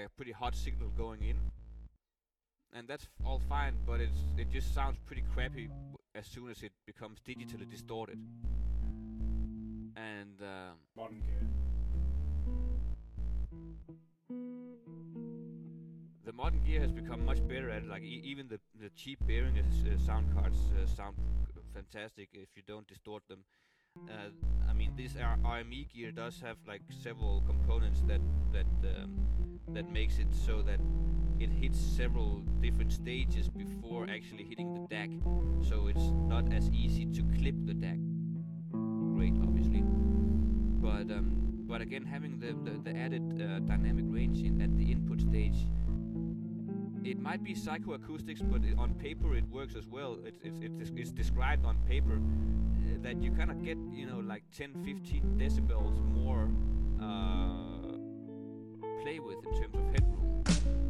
a pretty hot signal going in, and that's all fine. But it just sounds pretty crappy as soon as it becomes digitally distorted. And modern gear. The modern gear has become much better at it. Like even the cheap bearing sound cards sound fantastic if you don't distort them. I mean, this RME gear does have like several components that makes it so that it hits several different stages before actually hitting the DAC. So it's not as easy to clip the DAC. Great, obviously, but again, having the added dynamic range at the input stage. It might be psychoacoustics, but on paper it works as well. It's described on paper that you kind of get, like 10-15 decibels more play with in terms of headroom.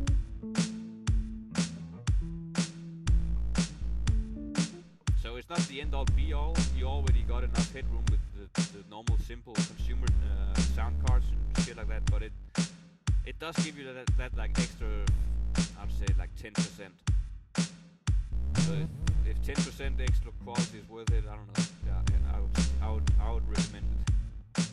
So it's not the end all be all. You already got enough headroom with the normal simple consumer sound cards and shit like that, but it does give you that like extra, I'd say like 10%. So if 10% extra quality is worth it, I don't know. Yeah, I would recommend it.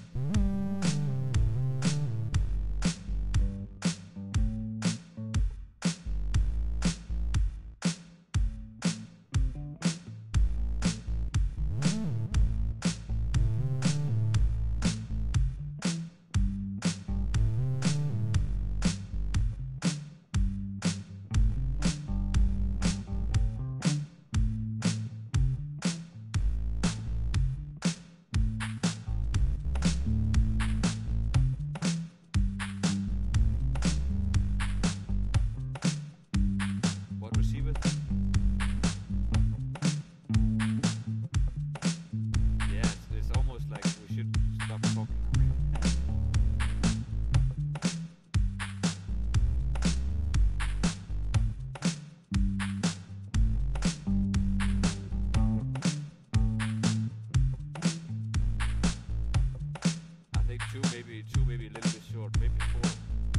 Two, maybe a little bit short, maybe 4.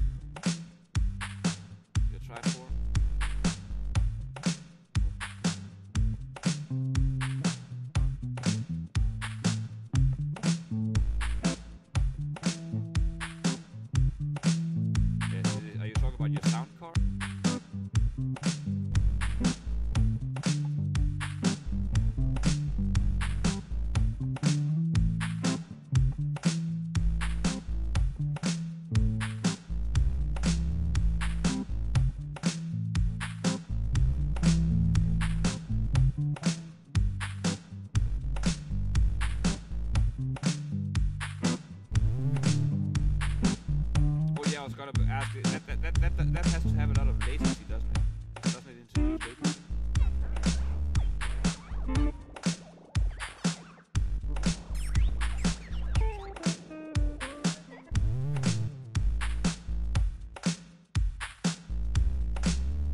You try 4? Yes, are you talking about your sound card? I was gonna ask you, that has to have a lot of latency